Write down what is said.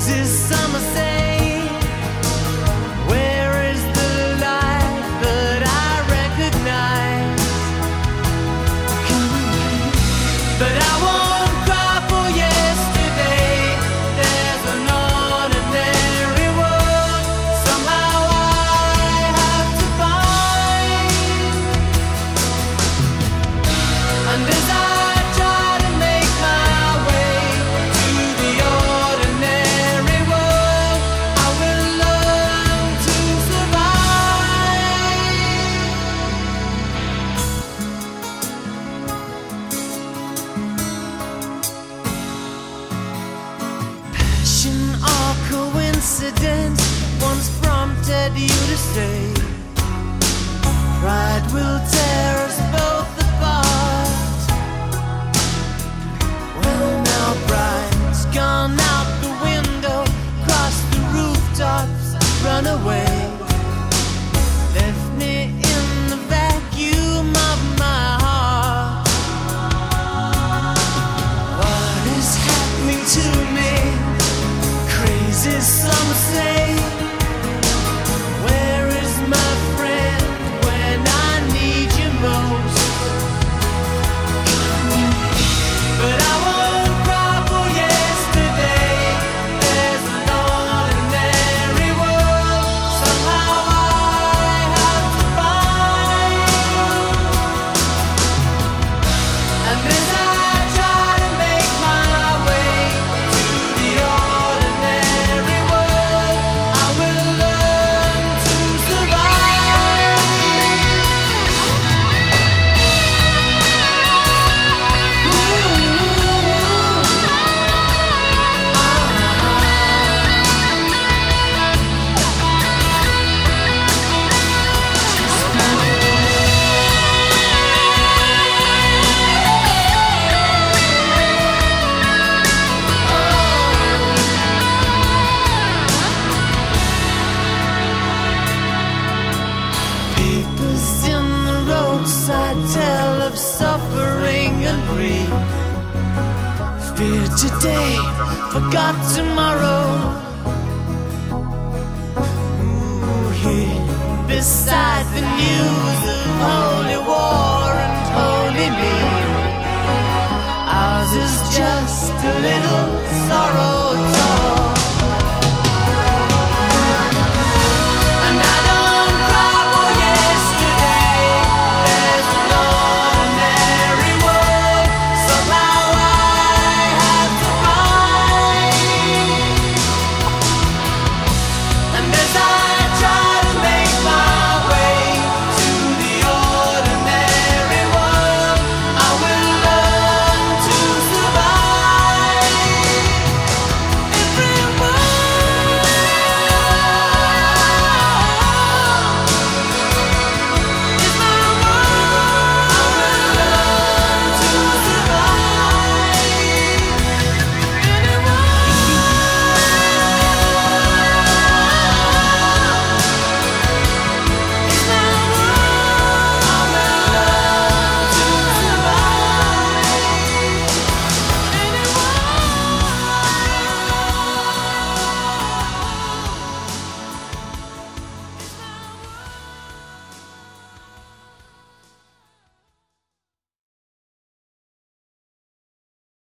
crazy summer say, where is the light that I recognize? But I won't cry for yesterday. There's an ordinary world somehow I have to find. And as I try to make my way to the ordinary world, I will learn to survive. Passion or coincidence once prompted you to say, pride will tear us both apart. Well, now pride's gone out the window, crossed the rooftops, run away, left me in the vacuum of my heart. What is happening to me? Crazy some say. Where is my friend when I need you most? But I won't cry for yesterday. There's an ordinary world somehow I have to find. And as I try to make my way to the ordinary world, I will learn to survive. Papers in the roadside tell of suffering and grief. Fear today, forgot tomorrow. Ooh, here beside the news of holy war and holy me, ours is just a little